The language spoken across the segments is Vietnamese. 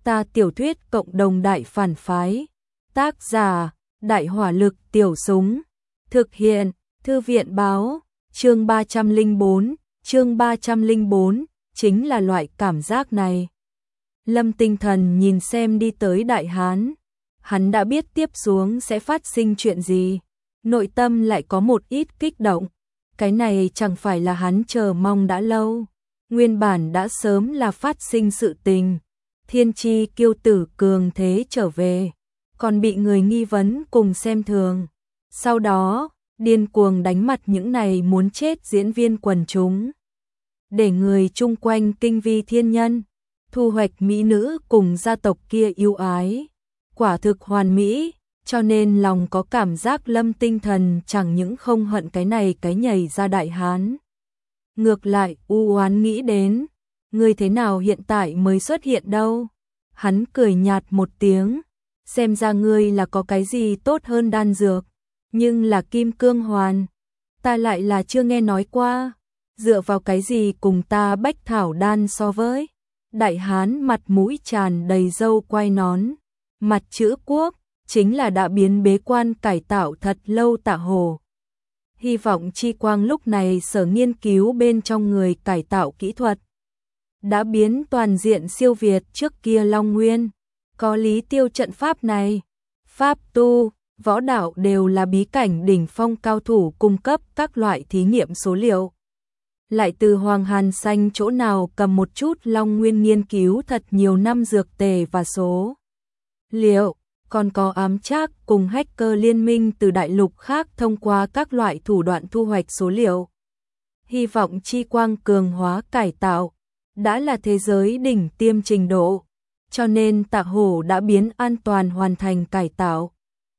Ta tiểu thuyết cộng đồng đại phản phái. Tác giả, Đại hỏa lực tiểu súng. Thực hiện, Thư viện báo, chương 304, chính là loại cảm giác này. Lâm Tinh Thần nhìn xem đi tới Đại Hán. Hắn đã biết tiếp xuống sẽ phát sinh chuyện gì. Nội tâm lại có một ít kích động. Cái này chẳng phải là hắn chờ mong đã lâu. Nguyên bản đã sớm là phát sinh sự tình. Thiên chi kiêu tử cường thế trở về. Còn bị người nghi vấn cùng xem thường. Sau đó, điên cuồng đánh mặt những này muốn chết diễn viên quần chúng. Để người chung quanh kinh vi thiên nhân. Thu hoạch mỹ nữ cùng gia tộc kia yêu ái. Quả thực hoàn mỹ. Cho nên lòng có cảm giác Lâm Tinh Thần chẳng những không hận cái này cái nhảy ra Đại Hán. Ngược lại u oán nghĩ đến, ngươi thế nào hiện tại mới xuất hiện đâu? Hắn cười nhạt một tiếng, xem ra ngươi là có cái gì tốt hơn đan dược, nhưng là kim cương hoàn, ta lại là chưa nghe nói qua, dựa vào cái gì cùng ta bách thảo đan so với? Đại Hán mặt mũi tràn đầy râu quai nón, mặt chữ quốc, chính là đã biến bế quan cải tạo thật lâu Tạ Hổ. Hy vọng chi quang lúc này sở nghiên cứu bên trong người cải tạo kỹ thuật. Đã biến toàn diện siêu việt trước kia Long Nguyên. Có Lý Tiêu trận pháp này. Pháp tu, võ đạo đều là bí cảnh đỉnh phong cao thủ cung cấp các loại thí nghiệm số liệu. Lại từ Hoàng Hàn Xanh chỗ nào cầm một chút Long Nguyên nghiên cứu thật nhiều năm dược tề và số liệu. Còn có ám trác cùng hacker liên minh từ đại lục khác thông qua các loại thủ đoạn thu hoạch số liệu. Hy vọng chi quang cường hóa cải tạo, đã là thế giới đỉnh tiêm trình độ, cho nên Tạ Hổ đã biến an toàn hoàn thành cải tạo.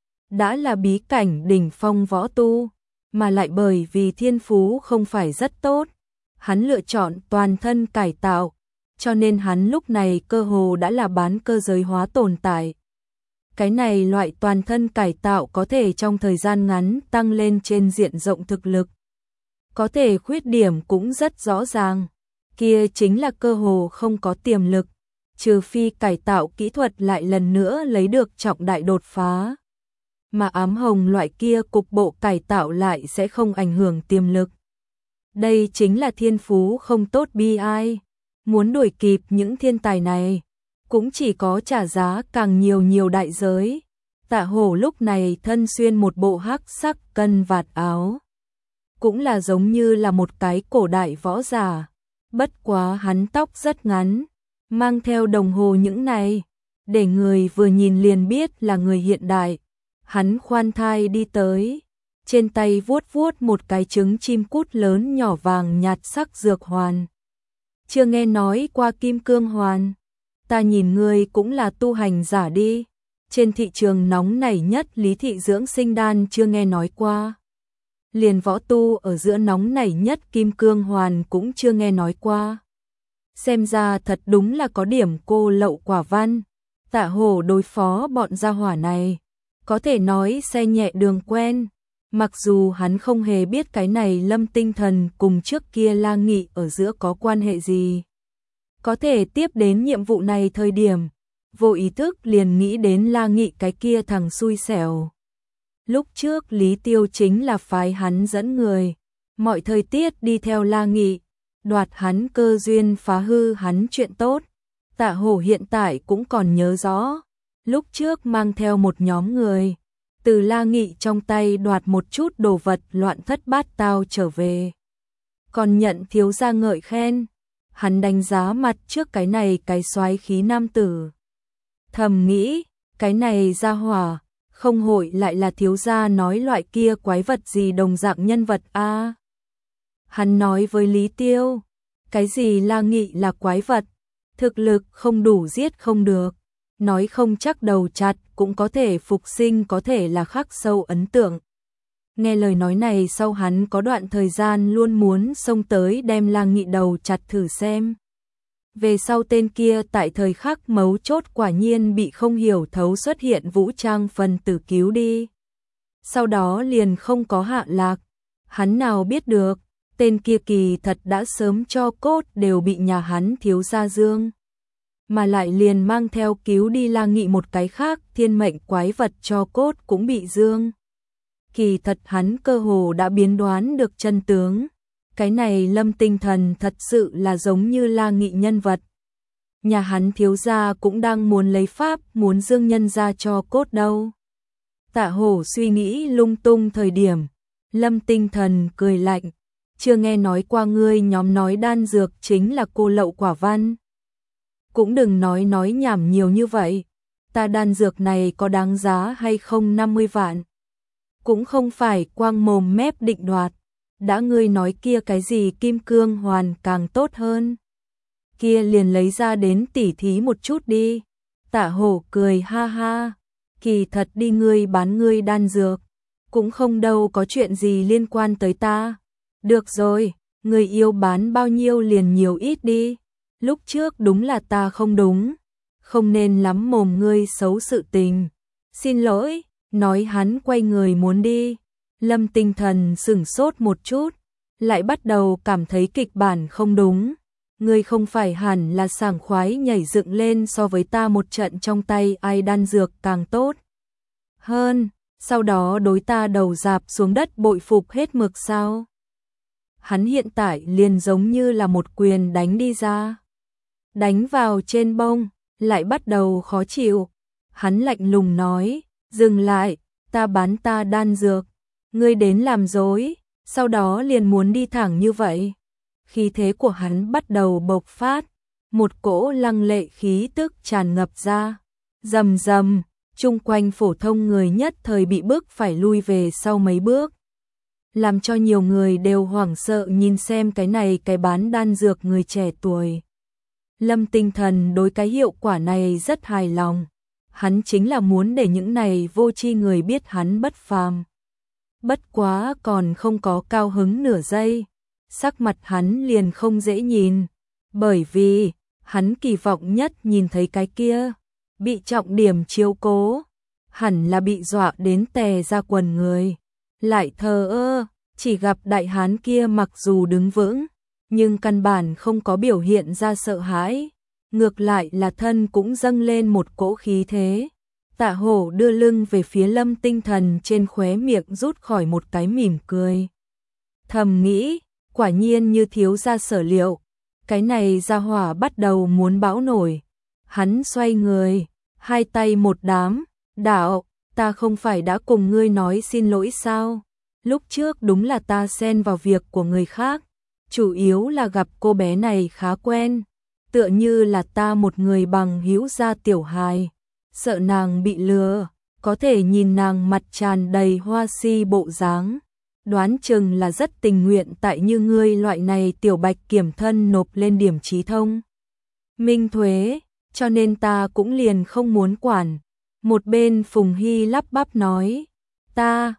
Đã là bí cảnh đỉnh phong võ tu, mà lại bởi vì thiên phú không phải rất tốt, hắn lựa chọn toàn thân cải tạo, cho nên hắn lúc này cơ hồ đã là bán cơ giới hóa tồn tại. Cái này loại toàn thân cải tạo có thể trong thời gian ngắn tăng lên trên diện rộng thực lực. Có thể khuyết điểm cũng rất rõ ràng. Kia chính là cơ hồ không có tiềm lực. Trừ phi cải tạo kỹ thuật lại lần nữa lấy được trọng đại đột phá. Mà ám hồng loại kia cục bộ cải tạo lại sẽ không ảnh hưởng tiềm lực. Đây chính là thiên phú không tốt bi ai. Muốn đuổi kịp những thiên tài này. Cũng chỉ có trả giá càng nhiều đại giới. Tạ Hổ lúc này thân xuyên một bộ hắc sắc cân vạt áo. Cũng là giống như là một cái cổ đại võ giả. Bất quá hắn tóc rất ngắn, mang theo đồng hồ những này, để người vừa nhìn liền biết là người hiện đại. Hắn khoan thai đi tới, trên tay vuốt vuốt một cái trứng chim cút lớn nhỏ vàng nhạt sắc dược hoàn. Chưa nghe nói qua kim cương hoàn. Ta nhìn ngươi cũng là tu hành giả đi. Trên thị trường nóng nảy nhất Lý Thị dưỡng sinh đan chưa nghe nói qua. Liền võ tu ở giữa nóng nảy nhất kim cương hoàn cũng chưa nghe nói qua. Xem ra thật đúng là có điểm cô lậu quả văn. Tạ Hổ đối phó bọn gia hỏa này. Có thể nói xe nhẹ đường quen. Mặc dù hắn không hề biết cái này Lâm Tinh Thần cùng trước kia La Nghị ở giữa có quan hệ gì. Có thể tiếp đến nhiệm vụ này thời điểm, vô ý thức liền nghĩ đến La Nghị cái kia thằng xui xẻo. Lúc trước Lý Tiêu chính là phái hắn dẫn người, mọi thời tiết đi theo La Nghị, đoạt hắn cơ duyên phá hư hắn chuyện tốt. Tạ Hổ hiện tại cũng còn nhớ rõ, lúc trước mang theo một nhóm người, từ La Nghị trong tay đoạt một chút đồ vật loạn thất bát tao trở về. Còn nhận thiếu gia ngợi khen. Hắn đánh giá mặt trước cái này cái soái khí nam tử. Thầm nghĩ, cái này ra hỏa, không hội lại là thiếu gia nói loại kia quái vật gì đồng dạng nhân vật a. Hắn nói với Lý Tiêu, cái gì La Nghị là quái vật, thực lực không đủ giết không được, nói không chắc đầu chặt cũng có thể phục sinh, có thể là khắc sâu ấn tượng. Nghe lời nói này sau hắn có đoạn thời gian luôn muốn xông tới đem La Nghị đầu chặt thử xem. Về sau tên kia tại thời khắc mấu chốt quả nhiên bị không hiểu thấu xuất hiện vũ trang phần tử cứu đi. Sau đó liền không có hạ lạc. Hắn nào biết được, tên kia kỳ thật đã sớm cho cốt đều bị nhà hắn thiếu gia dương. mà lại liền mang theo cứu đi La Nghị một cái khác thiên mệnh quái vật cho cốt cũng bị dương. Kỳ thật hắn cơ hồ đã biến đoán được chân tướng. Cái này Lâm Tinh Thần thật sự là giống như La Nghị nhân vật. Nhà hắn thiếu gia cũng đang muốn lấy pháp muốn dương nhân ra cho cốt đâu. Tạ Hổ suy nghĩ lung tung thời điểm, Lâm Tinh Thần cười lạnh, chưa nghe nói qua ngươi nhóm nói đan dược chính là cô lậu quả văn. Cũng đừng nói nhảm nhiều như vậy, ta đan dược này có đáng giá hay không 50 vạn. Cũng không phải quang mồm mép định đoạt, đã ngươi nói kia cái gì kim cương hoàn càng tốt hơn. Kia liền lấy ra đến tỉ thí một chút đi. Tạ Hổ cười ha ha, kỳ thật đi ngươi bán ngươi đan dược, cũng không đâu có chuyện gì liên quan tới ta. Được rồi, người yêu bán bao nhiêu liền nhiều ít đi. Lúc trước đúng là ta không đúng, không nên lắm mồm ngươi xấu sự tình. Xin lỗi, nói hắn quay người muốn đi. Lâm Tinh Thần sửng sốt một chút, lại bắt đầu cảm thấy kịch bản không đúng. Ngươi không phải hẳn là sảng khoái nhảy dựng lên so với ta một trận trong tay ai đan dược càng tốt hơn, sau đó đối ta đầu dạp xuống đất bội phục hết mực sao? Hắn hiện tại liền giống như là một quyền đánh đi ra, đánh vào trên bông, lại bắt đầu khó chịu. Hắn lạnh lùng nói, dừng lại, ta bán ta đan dược, ngươi đến làm dối, sau đó liền muốn đi thẳng như vậy. Khí thế của hắn bắt đầu bộc phát, một cỗ lăng lệ khí tức tràn ngập ra, rầm rầm, chung quanh phổ thông người nhất thời bị bức phải lui về sau mấy bước. Làm cho nhiều người đều hoảng sợ nhìn xem cái này cái bán đan dược người trẻ tuổi. Lâm Tinh Thần đối cái hiệu quả này rất hài lòng, hắn chính là muốn để những này vô tri người biết hắn bất phàm. Bất quá còn không có cao hứng nửa giây, sắc mặt hắn liền không dễ nhìn, bởi vì hắn kỳ vọng nhất nhìn thấy cái kia bị trọng điểm chiếu cố, hẳn là bị dọa đến tè ra quần người, lại thờ ơ, chỉ gặp đại hán kia mặc dù đứng vững, nhưng căn bản không có biểu hiện ra sợ hãi, ngược lại là thân cũng dâng lên một cỗ khí thế. Tạ Hổ đưa lưng về phía Lâm Tinh Thần, trên khóe miệng rút khỏi một cái mỉm cười. Thầm nghĩ, quả nhiên như thiếu gia sở liệu, cái này gia hỏa bắt đầu muốn bão nổi. Hắn xoay người, hai tay một đám, đạo, ta không phải đã cùng ngươi nói xin lỗi sao? Lúc trước đúng là ta xen vào việc của người khác, chủ yếu là gặp cô bé này khá quen, tựa như là ta một người bằng hữu gia tiểu hài, sợ nàng bị lừa, có thể nhìn nàng mặt tràn đầy hoa si bộ dáng, đoán chừng là rất tình nguyện tại như ngươi loại này tiểu bạch kiểm thân nộp lên điểm trí thông minh thuế, cho nên ta cũng liền không muốn quản. Một bên Phùng Hy lắp bắp nói, ta,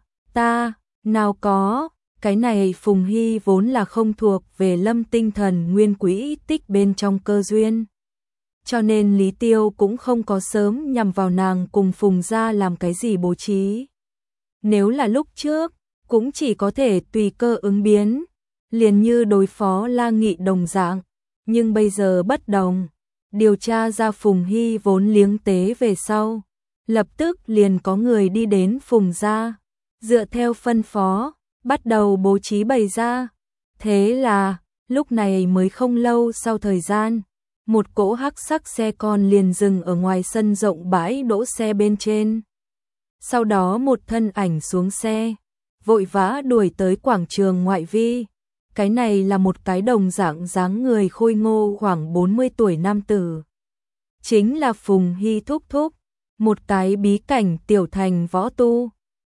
nào có, cái này Phùng Hy vốn là không thuộc về Lâm Tinh Thần nguyên quỹ tích bên trong cơ duyên. Cho nên Lý Tiêu cũng không có sớm nhằm vào nàng cùng Phùng gia làm cái gì bố trí. Nếu là lúc trước, cũng chỉ có thể tùy cơ ứng biến, liền như đối phó La Nghị đồng dạng, nhưng bây giờ bất đồng. Điều tra ra Phùng Hy vốn liếng tế về sau, lập tức liền có người đi đến Phùng gia, dựa theo phân phó, bắt đầu bố trí bày ra. Thế là, lúc này mới không lâu sau thời gian, một cỗ hắc sắc xe con liền dừng ở ngoài sân rộng bãi đỗ xe bên trên. Sau đó một thân ảnh xuống xe, vội vã đuổi tới quảng trường ngoại vi. Cái này là một cái đồng dạng dáng người khôi ngô khoảng 40 tuổi nam tử. Chính là Phùng Hy thúc thúc, một cái bí cảnh tiểu thành võ tu.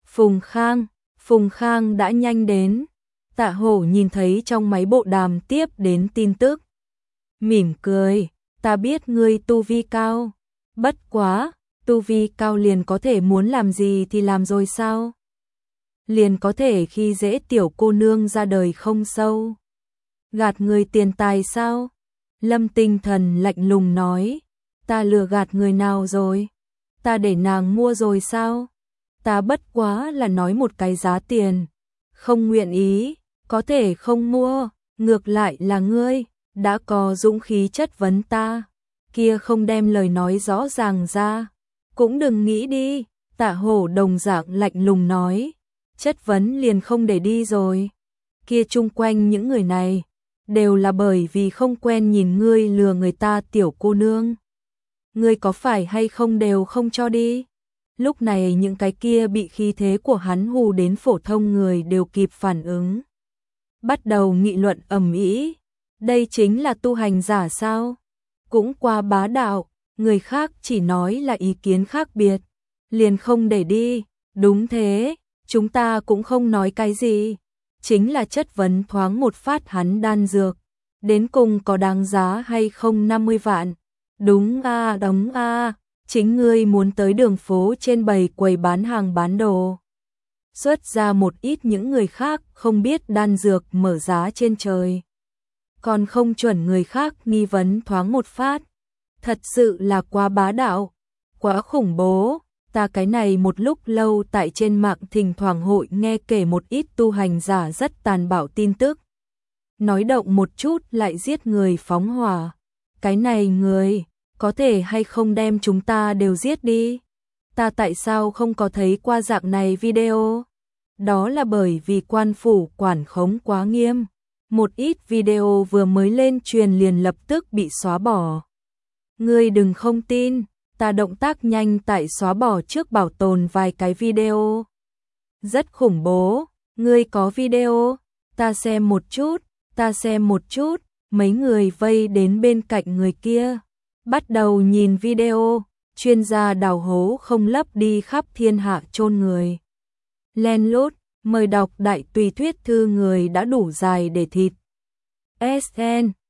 Phùng Khang đã nhanh đến. Tạ Hổ nhìn thấy trong máy bộ đàm tiếp đến tin tức, mỉm cười, ta biết ngươi tu vi cao, bất quá, tu vi cao liền có thể muốn làm gì thì làm rồi sao? Liền có thể khi dễ tiểu cô nương ra đời không sâu. Gạt người tiền tài sao? Lâm Tinh Thần lạnh lùng nói, ta lừa gạt người nào rồi? Ta để nàng mua rồi sao? Ta bất quá là nói một cái giá tiền, không nguyện ý, có thể không mua, ngược lại là ngươi, đã có dũng khí chất vấn ta. kia không đem lời nói rõ ràng ra. Cũng đừng nghĩ đi, Tạ Hổ đồng dạng lạnh lùng nói, chất vấn liền không để đi rồi. Kia chung quanh những người này, đều là bởi vì không quen nhìn ngươi lừa người ta tiểu cô nương. Ngươi có phải hay không đều không cho đi. Lúc này những cái kia bị khí thế của hắn hù đến phổ thông người đều kịp phản ứng. Bắt đầu nghị luận ầm ĩ. Đây chính là tu hành giả sao? Cũng qua bá đạo, người khác chỉ nói là ý kiến khác biệt, liền không để đi. Đúng thế, chúng ta cũng không nói cái gì, chính là chất vấn thoáng một phát hắn đan dược, đến cùng có đáng giá hay không 50 vạn. Đúng a, đóng a, chính ngươi muốn tới đường phố trên bày quầy bán hàng bán đồ. Xuất ra một ít những người khác không biết đan dược mở giá trên trời. Còn không chuẩn người khác nghi vấn thoáng một phát. Thật sự là quá bá đạo, quá khủng bố. Ta cái này một lúc lâu tại trên mạng thỉnh thoảng hội nghe kể một ít tu hành giả rất tàn bạo tin tức. Nói động một chút lại giết người phóng hỏa. Cái này người, có thể hay không đem chúng ta đều giết đi? Ta tại sao không có thấy qua dạng này video? Đó là bởi vì quan phủ quản khống quá nghiêm. Một ít video vừa mới lên truyền liền lập tức bị xóa bỏ. Ngươi đừng không tin, ta động tác nhanh tại xóa bỏ trước bảo tồn vài cái video. Rất khủng bố, ngươi có video? Ta xem một chút, ta xem một chút. Mấy người vây đến bên cạnh người kia, bắt đầu nhìn video, chuyên gia đào hố không lấp đi khắp thiên hạ chôn người. Len lút, mời đọc đại tùy thuyết thư người đã đủ dài để thịt. SN